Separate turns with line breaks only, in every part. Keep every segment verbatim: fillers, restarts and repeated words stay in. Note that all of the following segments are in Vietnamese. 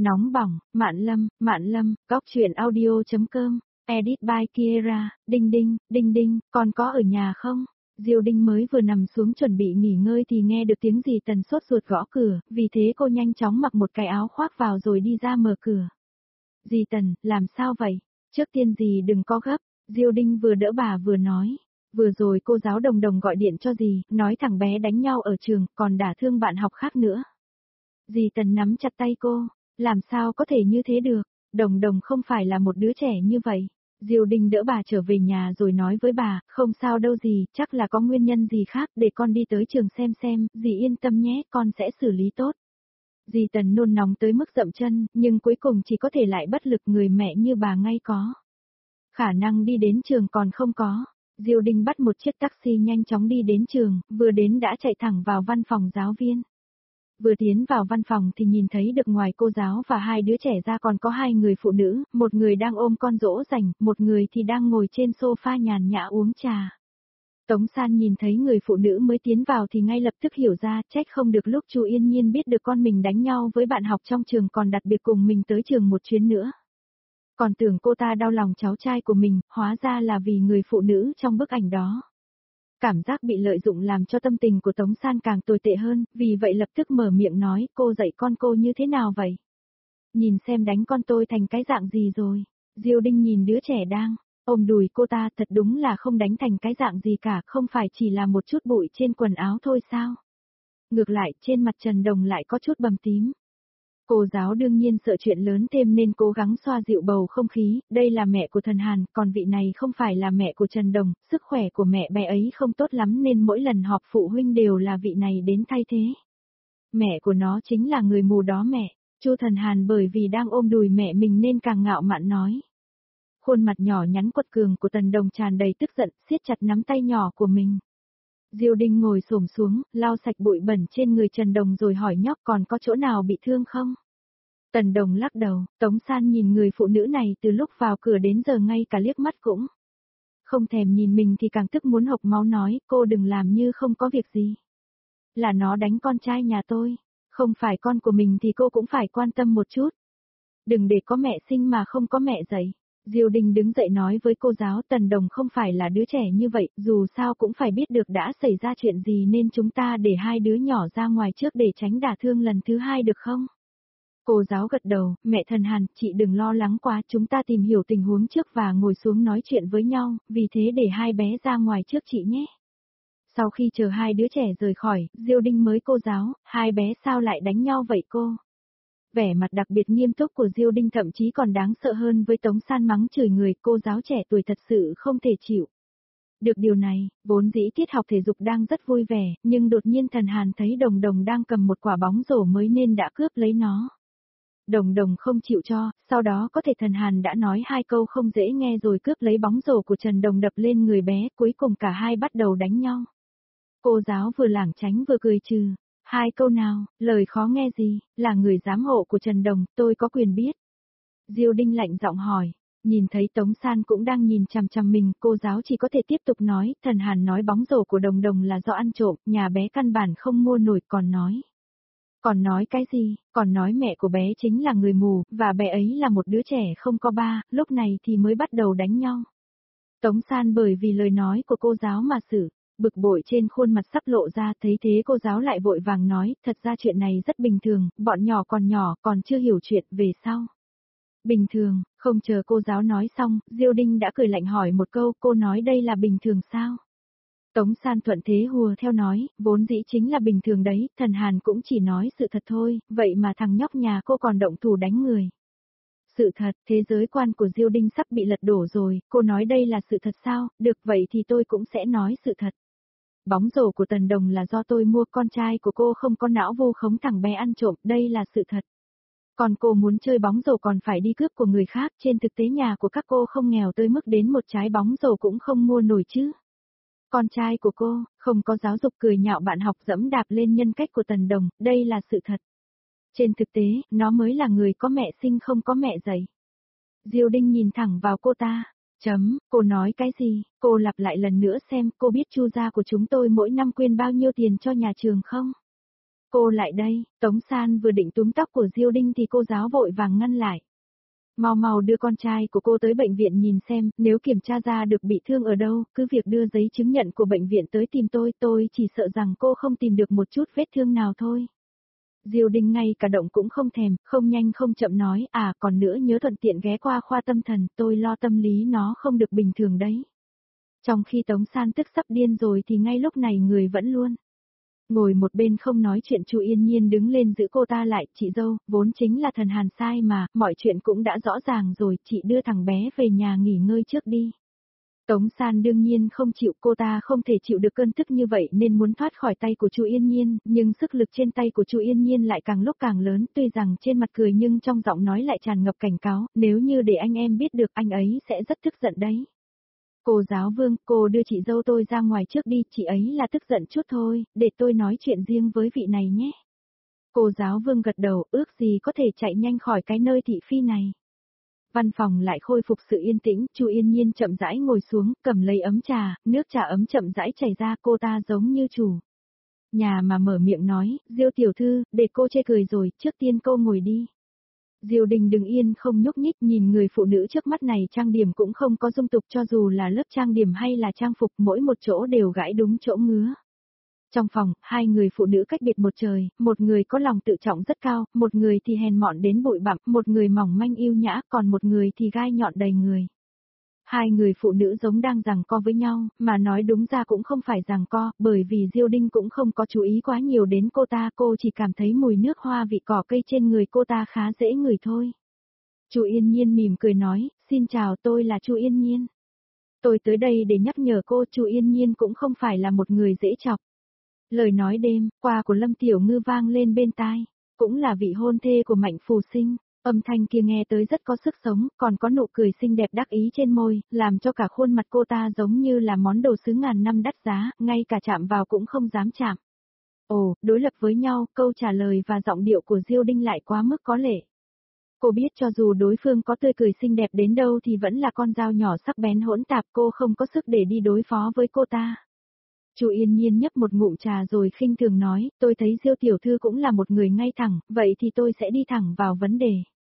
Nóng bỏng, Mạn Lâm, Mạn Lâm, góc truyện audio.com, edit by Kiera, đinh đinh, đinh đinh, còn có ở nhà không? Diêu Đinh mới vừa nằm xuống chuẩn bị nghỉ ngơi thì nghe được tiếng dì Tần sốt ruột gõ cửa, vì thế cô nhanh chóng mặc một cái áo khoác vào rồi đi ra mở cửa. Dì Tần, làm sao vậy? Trước tiên dì đừng có gấp, Diêu Đinh vừa đỡ bà vừa nói. Vừa rồi cô giáo Đồng Đồng gọi điện cho dì, nói thằng bé đánh nhau ở trường, còn đả thương bạn học khác nữa. Dì Tần nắm chặt tay cô, làm sao có thể như thế được, Đồng Đồng không phải là một đứa trẻ như vậy. Diêu Đinh đỡ bà trở về nhà rồi nói với bà, không sao đâu dì, chắc là có nguyên nhân gì khác, để con đi tới trường xem xem, dì yên tâm nhé, con sẽ xử lý tốt. Dì Tần nôn nóng tới mức dậm chân, nhưng cuối cùng chỉ có thể lại bất lực, người mẹ như bà ngay có. Khả năng đi đến trường còn không có. Diêu Đinh bắt một chiếc taxi nhanh chóng đi đến trường, vừa đến đã chạy thẳng vào văn phòng giáo viên. Vừa tiến vào văn phòng thì nhìn thấy được ngoài cô giáo và hai đứa trẻ ra còn có hai người phụ nữ, một người đang ôm con dỗ dành, một người thì đang ngồi trên sofa nhàn nhã uống trà. Tống San nhìn thấy người phụ nữ mới tiến vào thì ngay lập tức hiểu ra, trách không được lúc Chu Yên Nhiên biết được con mình đánh nhau với bạn học trong trường còn đặc biệt cùng mình tới trường một chuyến nữa. Còn tưởng cô ta đau lòng cháu trai của mình, hóa ra là vì người phụ nữ trong bức ảnh đó. Cảm giác bị lợi dụng làm cho tâm tình của Tống San càng tồi tệ hơn, vì vậy lập tức mở miệng nói, cô dạy con cô như thế nào vậy? Nhìn xem đánh con tôi thành cái dạng gì rồi. Diêu Đinh nhìn đứa trẻ đang ôm đùi cô ta, thật đúng là không đánh thành cái dạng gì cả, không phải chỉ là một chút bụi trên quần áo thôi sao? Ngược lại, trên mặt Trần Đồng lại có chút bầm tím. Cô giáo đương nhiên sợ chuyện lớn thêm nên cố gắng xoa dịu bầu không khí, đây là mẹ của Thần Hàn, còn vị này không phải là mẹ của Trần Đồng, sức khỏe của mẹ bé ấy không tốt lắm nên mỗi lần họp phụ huynh đều là vị này đến thay thế. Mẹ của nó chính là người mù đó mẹ, Chu Thần Hàn bởi vì đang ôm đùi mẹ mình nên càng ngạo mạn nói. Khuôn mặt nhỏ nhắn quật cường của Tần Đồng tràn đầy tức giận, siết chặt nắm tay nhỏ của mình. Diêu Đinh ngồi xổm xuống, lau sạch bụi bẩn trên người Trần Đồng rồi hỏi nhóc còn có chỗ nào bị thương không? Tần Đồng lắc đầu, Tống San nhìn người phụ nữ này từ lúc vào cửa đến giờ ngay cả liếc mắt cũng không thèm nhìn mình thì càng tức muốn hộc máu nói, cô đừng làm như không có việc gì. Là nó đánh con trai nhà tôi, không phải con của mình thì cô cũng phải quan tâm một chút. Đừng để có mẹ sinh mà không có mẹ dạy. Diêu Đinh đứng dậy nói với cô giáo, Tần Đồng không phải là đứa trẻ như vậy, dù sao cũng phải biết được đã xảy ra chuyện gì nên chúng ta để hai đứa nhỏ ra ngoài trước để tránh đả thương lần thứ hai được không? Cô giáo gật đầu, mẹ Thần Hàn, chị đừng lo lắng quá, chúng ta tìm hiểu tình huống trước và ngồi xuống nói chuyện với nhau, vì thế để hai bé ra ngoài trước chị nhé. Sau khi chờ hai đứa trẻ rời khỏi, Diêu Đinh mới cô giáo, hai bé sao lại đánh nhau vậy cô? Vẻ mặt đặc biệt nghiêm túc của Diêu Đinh thậm chí còn đáng sợ hơn với Tống San mắng chửi người, cô giáo trẻ tuổi thật sự không thể chịu. Được điều này, vốn dĩ tiết học thể dục đang rất vui vẻ, nhưng đột nhiên Thần Hàn thấy Đồng Đồng đang cầm một quả bóng rổ mới nên đã cướp lấy nó. Đồng Đồng không chịu cho, sau đó có thể Thần Hàn đã nói hai câu không dễ nghe rồi cướp lấy bóng rổ của Trần Đồng đập lên người bé, cuối cùng cả hai bắt đầu đánh nhau. Cô giáo vừa lảng tránh vừa cười trừ. Hai câu nào, lời khó nghe gì, là người giám hộ của Trần Đồng, tôi có quyền biết. Diêu Đinh lạnh giọng hỏi, nhìn thấy Tống San cũng đang nhìn chằm chằm mình, cô giáo chỉ có thể tiếp tục nói, Thần Hàn nói bóng rổ của Đồng Đồng là do ăn trộm, nhà bé căn bản không mua nổi, còn nói. Còn nói cái gì, còn nói mẹ của bé chính là người mù, và bé ấy là một đứa trẻ không có ba, lúc này thì mới bắt đầu đánh nhau. Tống San bởi vì lời nói của cô giáo mà xử. Bực bội trên khuôn mặt sắp lộ ra, thấy thế cô giáo lại vội vàng nói, thật ra chuyện này rất bình thường, bọn nhỏ còn nhỏ, còn chưa hiểu chuyện, về sau. Bình thường, không chờ cô giáo nói xong, Diêu Đinh đã cười lạnh hỏi một câu, cô nói đây là bình thường sao? Tống San thuận thế hùa theo nói, vốn dĩ chính là bình thường đấy, Thần Hàn cũng chỉ nói sự thật thôi, vậy mà thằng nhóc nhà cô còn động thủ đánh người. Sự thật, thế giới quan của Diêu Đinh sắp bị lật đổ rồi, cô nói đây là sự thật sao, được vậy thì tôi cũng sẽ nói sự thật. Bóng rổ của Tần Đồng là do tôi mua, con trai của cô không có não vu khống thằng bé ăn trộm, đây là sự thật. Còn cô muốn chơi bóng rổ còn phải đi cướp của người khác, trên thực tế nhà của các cô không nghèo tới mức đến một trái bóng rổ cũng không mua nổi chứ. Con trai của cô, không có giáo dục cười nhạo bạn học dẫm đạp lên nhân cách của Tần Đồng, đây là sự thật. Trên thực tế, nó mới là người có mẹ sinh không có mẹ dạy. Diêu Đinh nhìn thẳng vào cô ta. Chấm, cô nói cái gì, cô lặp lại lần nữa xem, cô biết Chu gia của chúng tôi mỗi năm quyên bao nhiêu tiền cho nhà trường không? Cô lại đây, Tống San vừa định túm tóc của Diêu Đinh thì cô giáo vội vàng ngăn lại. Mau mau đưa con trai của cô tới bệnh viện nhìn xem, nếu kiểm tra ra được bị thương ở đâu, cứ việc đưa giấy chứng nhận của bệnh viện tới tìm tôi, tôi chỉ sợ rằng cô không tìm được một chút vết thương nào thôi. Diêu Đinh ngay cả động cũng không thèm, không nhanh không chậm nói, à còn nữa nhớ thuận tiện ghé qua khoa tâm thần, tôi lo tâm lý nó không được bình thường đấy. Trong khi Tống San tức sắp điên rồi thì ngay lúc này người vẫn luôn. Ngồi một bên không nói chuyện Chu Yên Nhiên đứng lên giữ cô ta lại, chị dâu, vốn chính là thần Hàn sai mà, mọi chuyện cũng đã rõ ràng rồi, chị đưa thằng bé về nhà nghỉ ngơi trước đi. Tống San đương nhiên không chịu, cô ta không thể chịu được cơn tức như vậy nên muốn thoát khỏi tay của Chu Yên Nhiên, nhưng sức lực trên tay của Chu Yên Nhiên lại càng lúc càng lớn, tuy rằng trên mặt cười nhưng trong giọng nói lại tràn ngập cảnh cáo, nếu như để anh em biết được anh ấy sẽ rất tức giận đấy. Cô giáo Vương, cô đưa chị dâu tôi ra ngoài trước đi, chị ấy là tức giận chút thôi, để tôi nói chuyện riêng với vị này nhé. Cô giáo Vương gật đầu, ước gì có thể chạy nhanh khỏi cái nơi thị phi này. Văn phòng lại khôi phục sự yên tĩnh, Chu Yên Nhiên chậm rãi ngồi xuống, cầm lấy ấm trà, nước trà ấm chậm rãi chảy ra, cô ta giống như chủ nhà mà mở miệng nói, Diêu tiểu thư, để cô chê cười rồi, trước tiên cô ngồi đi. Diêu Đình đứng yên không nhúc nhích, nhìn người phụ nữ trước mắt này trang điểm cũng không có dung tục, cho dù là lớp trang điểm hay là trang phục, mỗi một chỗ đều gãi đúng chỗ ngứa. Trong phòng, hai người phụ nữ cách biệt một trời, một người có lòng tự trọng rất cao, một người thì hèn mọn đến bụi bặm, một người mỏng manh yêu nhã, còn một người thì gai nhọn đầy người. Hai người phụ nữ giống đang giằng co với nhau, mà nói đúng ra cũng không phải giằng co, bởi vì Diêu Đinh cũng không có chú ý quá nhiều đến cô ta, cô chỉ cảm thấy mùi nước hoa vị cỏ cây trên người cô ta khá dễ ngửi thôi. Chu Yên Nhiên mỉm cười nói, xin chào, tôi là Chu Yên Nhiên. Tôi tới đây để nhắc nhở cô, Chu Yên Nhiên cũng không phải là một người dễ chọc. Lời nói đêm qua của Lâm Tiểu Ngư vang lên bên tai, cũng là vị hôn thê của Mạnh Phù Sinh. Âm thanh kia nghe tới rất có sức sống, còn có nụ cười xinh đẹp đắc ý trên môi, làm cho cả khuôn mặt cô ta giống như là món đồ sứ ngàn năm đắt giá, ngay cả chạm vào cũng không dám chạm. Ồ, đối lập với nhau, câu trả lời và giọng điệu của Diêu Đinh lại quá mức có lệ. Cô biết cho dù đối phương có tươi cười xinh đẹp đến đâu thì vẫn là con dao nhỏ sắc bén hỗn tạp, cô không có sức để đi đối phó với cô ta. Chu Yên Nhiên nhấp một ngụm trà rồi khinh thường nói, tôi thấy Diêu tiểu thư cũng là một người ngay thẳng, vậy thì tôi sẽ đi thẳng vào vấn đề.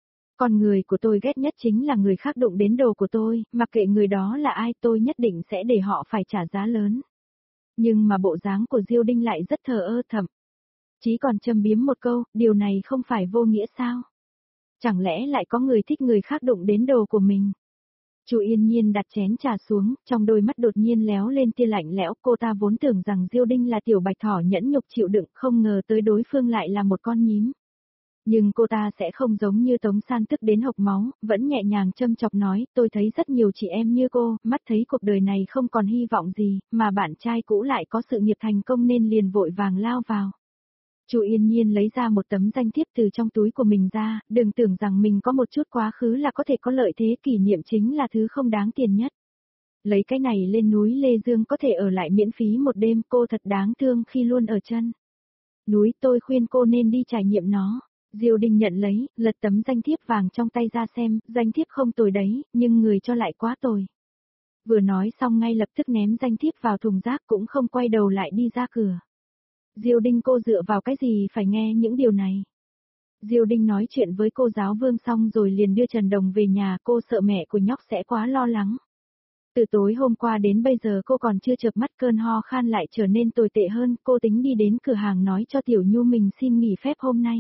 Con người của tôi ghét nhất chính là người khác đụng đến đồ của tôi, mặc kệ người đó là ai tôi nhất định sẽ để họ phải trả giá lớn. Nhưng mà bộ dáng của Diêu Đinh lại rất thờ ơ thầm. Chí còn châm biếm một câu, điều này không phải vô nghĩa sao? Chẳng lẽ lại có người thích người khác đụng đến đồ của mình? Chu Yên Nhiên đặt chén trà xuống, trong đôi mắt đột nhiên léo lên tia lạnh lẽo, cô ta vốn tưởng rằng Diêu Đinh là tiểu bạch thỏ nhẫn nhục chịu đựng, không ngờ tới đối phương lại là một con nhím. Nhưng cô ta sẽ không giống như Tống San tức đến hộc máu, vẫn nhẹ nhàng châm chọc nói, tôi thấy rất nhiều chị em như cô, mắt thấy cuộc đời này không còn hy vọng gì, mà bạn trai cũ lại có sự nghiệp thành công nên liền vội vàng lao vào. Chu Yên Nhiên lấy ra một tấm danh thiếp từ trong túi của mình ra, đừng tưởng rằng mình có một chút quá khứ là có thể có lợi thế, kỷ niệm chính là thứ không đáng tiền nhất. Lấy cái này lên núi Lê Dương có thể ở lại miễn phí một đêm, cô thật đáng thương khi luôn ở chân núi, tôi khuyên cô nên đi trải nghiệm nó. Diêu Đình nhận lấy, lật tấm danh thiếp vàng trong tay ra xem, danh thiếp không tồi đấy, nhưng người cho lại quá tồi. Vừa nói xong ngay lập tức ném danh thiếp vào thùng rác cũng không quay đầu lại đi ra cửa. Diêu Đinh, cô dựa vào cái gì phải nghe những điều này? Diêu Đinh nói chuyện với cô giáo Vương xong rồi liền đưa Trần Đồng về nhà, cô sợ mẹ của nhóc sẽ quá lo lắng. Từ tối hôm qua đến bây giờ cô còn chưa chợp mắt, cơn ho khan lại trở nên tồi tệ hơn, cô tính đi đến cửa hàng nói cho Tiểu Nhu mình xin nghỉ phép hôm nay.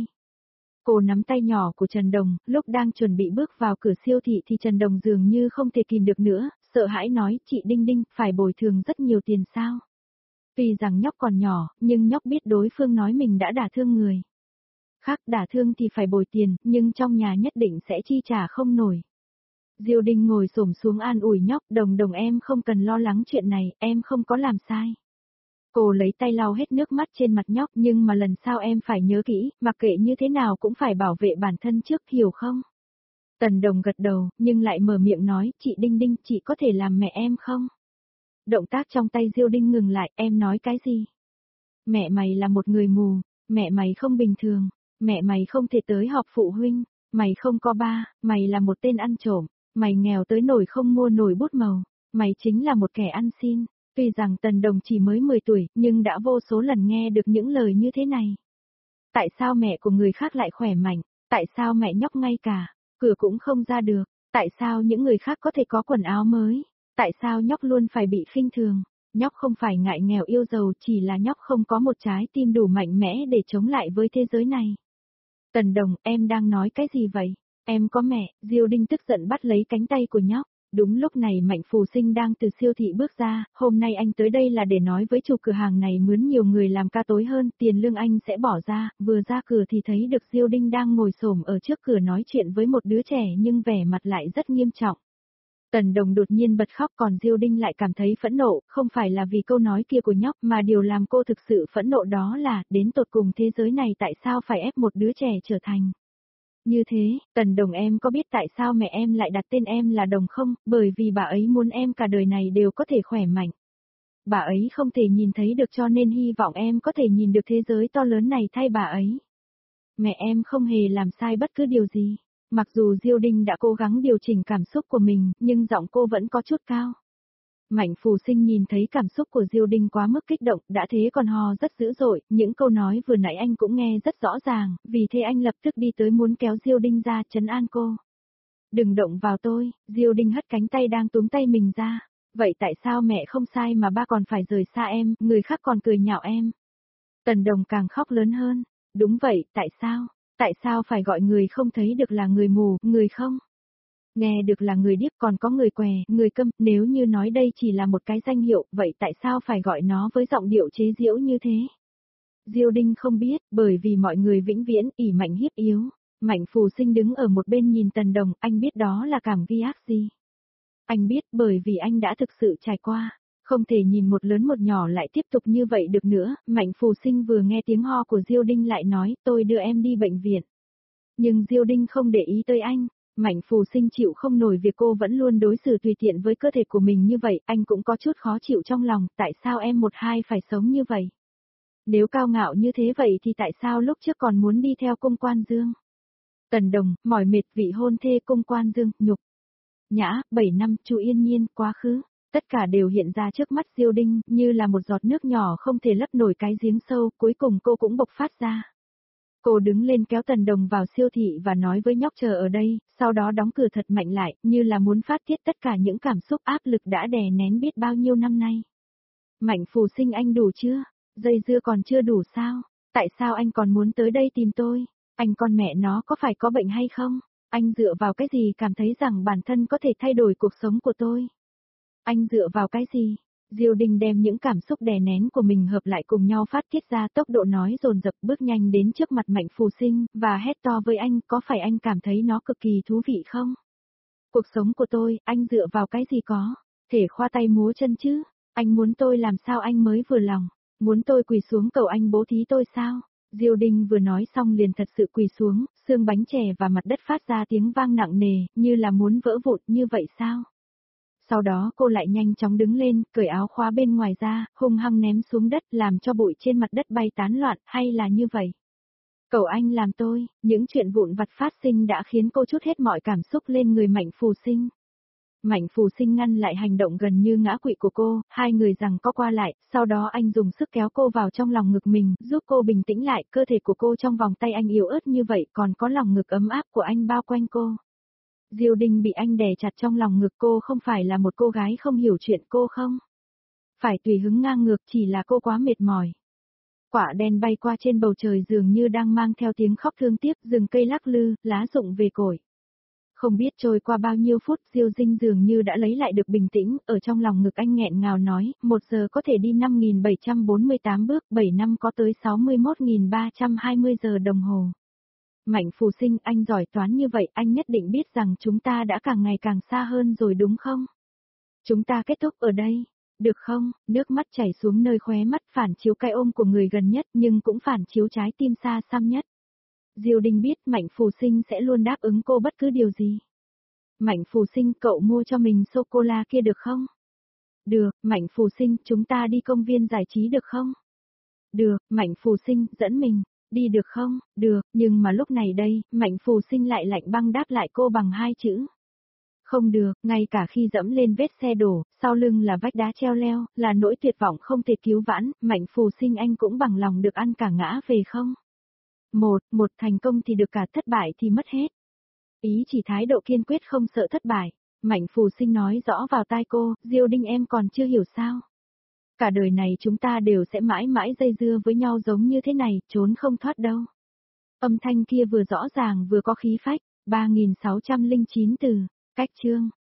Cô nắm tay nhỏ của Trần Đồng, lúc đang chuẩn bị bước vào cửa siêu thị thì Trần Đồng dường như không thể kìm được nữa, sợ hãi nói, chị Đinh Đinh, phải bồi thường rất nhiều tiền sao? Tuy rằng nhóc còn nhỏ, nhưng nhóc biết đối phương nói mình đã đả thương người khác, đả thương thì phải bồi tiền, nhưng trong nhà nhất định sẽ chi trả không nổi. Diêu Đinh ngồi xổm xuống an ủi nhóc, Đồng Đồng em không cần lo lắng chuyện này, em không có làm sai. Cô lấy tay lau hết nước mắt trên mặt nhóc, nhưng mà lần sau em phải nhớ kỹ, mặc kệ như thế nào cũng phải bảo vệ bản thân trước, hiểu không? Tần Đồng gật đầu, nhưng lại mở miệng nói, chị Đinh Đinh, chị có thể làm mẹ em không? Động tác trong tay Diêu Đinh ngừng lại, em nói cái gì? Mẹ mày là một người mù, mẹ mày không bình thường, mẹ mày không thể tới họp phụ huynh, mày không có ba, mày là một tên ăn trộm, mày nghèo tới nổi không mua nổi bút màu, mày chính là một kẻ ăn xin. Tuy rằng Tần Đồng chỉ mới mười tuổi, nhưng đã vô số lần nghe được những lời như thế này. Tại sao mẹ của người khác lại khỏe mạnh? Tại sao mẹ nhóc ngay cả cửa cũng không ra được? Tại sao những người khác có thể có quần áo mới? Tại sao nhóc luôn phải bị khinh thường? Nhóc không phải ngại nghèo yêu giàu, chỉ là nhóc không có một trái tim đủ mạnh mẽ để chống lại với thế giới này. Tần Đồng, em đang nói cái gì vậy? Em có mẹ. Diêu Đinh tức giận bắt lấy cánh tay của nhóc. Đúng lúc này Mạnh Phù Sinh đang từ siêu thị bước ra, hôm nay anh tới đây là để nói với chủ cửa hàng này mướn nhiều người làm ca tối hơn, tiền lương anh sẽ bỏ ra, vừa ra cửa thì thấy được Diêu Đinh đang ngồi xổm ở trước cửa nói chuyện với một đứa trẻ nhưng vẻ mặt lại rất nghiêm trọng. Tần Đồng đột nhiên bật khóc, còn Diêu Đinh lại cảm thấy phẫn nộ, không phải là vì câu nói kia của nhóc mà điều làm cô thực sự phẫn nộ đó là, đến tột cùng thế giới này tại sao phải ép một đứa trẻ trở thành như thế. Tần Đồng, em có biết tại sao mẹ em lại đặt tên em là Đồng không? Bởi vì bà ấy muốn em cả đời này đều có thể khỏe mạnh. Bà ấy không thể nhìn thấy được cho nên hy vọng em có thể nhìn được thế giới to lớn này thay bà ấy. Mẹ em không hề làm sai bất cứ điều gì. Mặc dù Diêu Đinh đã cố gắng điều chỉnh cảm xúc của mình, nhưng giọng cô vẫn có chút cao. Mạnh Phù Sinh nhìn thấy cảm xúc của Diêu Đinh quá mức kích động, đã thế còn hò rất dữ dội, những câu nói vừa nãy anh cũng nghe rất rõ ràng, vì thế anh lập tức đi tới muốn kéo Diêu Đinh ra trấn an cô. Đừng động vào tôi. Diêu Đinh hất cánh tay đang túm tay mình ra. Vậy tại sao mẹ không sai mà ba còn phải rời xa em, người khác còn cười nhạo em? Tần Đồng càng khóc lớn hơn. Đúng vậy, tại sao? Tại sao phải gọi người không thấy được là người mù, người không nghe được là người điếc, còn có người què, người câm, nếu như nói đây chỉ là một cái danh hiệu, vậy tại sao phải gọi nó với giọng điệu chế giễu như thế? Diêu Đinh không biết, bởi vì mọi người vĩnh viễn ỷ mạnh hiếp yếu. Mạnh Phù Sinh đứng ở một bên nhìn Tần Đồng, anh biết đó là cảm ghi ác gì. Anh biết bởi vì anh đã thực sự trải qua. Không thể nhìn một lớn một nhỏ lại tiếp tục như vậy được nữa. Mạnh Phù Sinh vừa nghe tiếng ho của Diêu Đinh lại nói, tôi đưa em đi bệnh viện. Nhưng Diêu Đinh không để ý tới anh. Mạnh Phù Sinh chịu không nổi việc cô vẫn luôn đối xử tùy tiện với cơ thể của mình như vậy, anh cũng có chút khó chịu trong lòng, tại sao em một hai phải sống như vậy? Nếu cao ngạo như thế vậy thì tại sao lúc trước còn muốn đi theo cung Quan Dương? Tần Đồng, mỏi mệt vị hôn thê cung Quan Dương, nhục nhã, bảy năm, Chu Yên Nhiên, quá khứ, tất cả đều hiện ra trước mắt Diêu Đinh, như là một giọt nước nhỏ không thể lấp nổi cái giếng sâu, cuối cùng cô cũng bộc phát ra. Cô đứng lên kéo Tần Đồng vào siêu thị và nói với nhóc chờ ở đây, sau đó đóng cửa thật mạnh lại, như là muốn phát tiết tất cả những cảm xúc áp lực đã đè nén biết bao nhiêu năm nay. Mạnh Phù Sinh, anh đủ chưa? Dây dưa còn chưa đủ sao? Tại sao anh còn muốn tới đây tìm tôi? Anh con mẹ nó có phải có bệnh hay không? Anh dựa vào cái gì cảm thấy rằng bản thân có thể thay đổi cuộc sống của tôi? Anh dựa vào cái gì? Diêu Đinh đem những cảm xúc đè nén của mình hợp lại cùng nhau phát tiết ra, tốc độ nói dồn dập, bước nhanh đến trước mặt Mạnh Phù Sinh, và hét to với anh, có phải anh cảm thấy nó cực kỳ thú vị không? Cuộc sống của tôi, anh dựa vào cái gì có? Thể khoa tay múa chân chứ? Anh muốn tôi làm sao anh mới vừa lòng? Muốn tôi quỳ xuống cầu anh bố thí tôi sao? Diêu Đinh vừa nói xong liền thật sự quỳ xuống, xương bánh chè và mặt đất phát ra tiếng vang nặng nề, như là muốn vỡ vụn, như vậy sao? Sau đó cô lại nhanh chóng đứng lên, cởi áo khóa bên ngoài ra, hung hăng ném xuống đất, làm cho bụi trên mặt đất bay tán loạn, hay là như vậy? Cầu anh làm tôi, những chuyện vụn vặt phát sinh đã khiến cô trút hết mọi cảm xúc lên người Mạnh Phù Sinh. Mạnh Phù Sinh ngăn lại hành động gần như ngã quỵ của cô, hai người giằng co qua lại, sau đó anh dùng sức kéo cô vào trong lòng ngực mình, giúp cô bình tĩnh lại, cơ thể của cô trong vòng tay anh yếu ớt như vậy, còn có lòng ngực ấm áp của anh bao quanh cô. Diêu Đinh bị anh đè chặt trong lòng ngực, cô không phải là một cô gái không hiểu chuyện, cô không phải tùy hứng ngang ngược, chỉ là cô quá mệt mỏi. Quả đen bay qua trên bầu trời dường như đang mang theo tiếng khóc thương tiếc, rừng cây lắc lư, lá rụng về cội. Không biết trôi qua bao nhiêu phút, Diêu Dinh dường như đã lấy lại được bình tĩnh, ở trong lòng ngực anh nghẹn ngào nói, một giờ có thể đi năm nghìn bảy trăm bốn mươi tám bước, bảy năm có tới sáu mươi mốt nghìn ba trăm hai mươi giờ đồng hồ. Mạnh Phù Sinh, anh giỏi toán như vậy, anh nhất định biết rằng chúng ta đã càng ngày càng xa hơn rồi đúng không? Chúng ta kết thúc ở đây, được không? Nước mắt chảy xuống nơi khóe mắt, phản chiếu cái ôm của người gần nhất, nhưng cũng phản chiếu trái tim xa xăm nhất. Diêu Đinh biết Mạnh Phù Sinh sẽ luôn đáp ứng cô bất cứ điều gì. Mạnh Phù Sinh, cậu mua cho mình sô-cô-la kia được không? Được. Mạnh Phù Sinh, chúng ta đi công viên giải trí được không? Được. Mạnh Phù Sinh, dẫn mình đi được không? Được, nhưng mà lúc này đây, Mạnh Phù Sinh lại lạnh băng đáp lại cô bằng hai chữ. Không được, ngay cả khi dẫm lên vết xe đổ, sau lưng là vách đá treo leo, là nỗi tuyệt vọng không thể cứu vãn, Mạnh Phù Sinh anh cũng bằng lòng được ăn cả ngã về không? Một, một thành công thì được cả, thất bại thì mất hết. Ý chỉ thái độ kiên quyết không sợ thất bại. Mạnh Phù Sinh nói rõ vào tai cô, Diêu Đinh em còn chưa hiểu sao. Cả đời này chúng ta đều sẽ mãi mãi dây dưa với nhau giống như thế này, trốn không thoát đâu. Âm thanh kia vừa rõ ràng vừa có khí phách, ba nghìn sáu trăm lẻ chín từ, cách chương.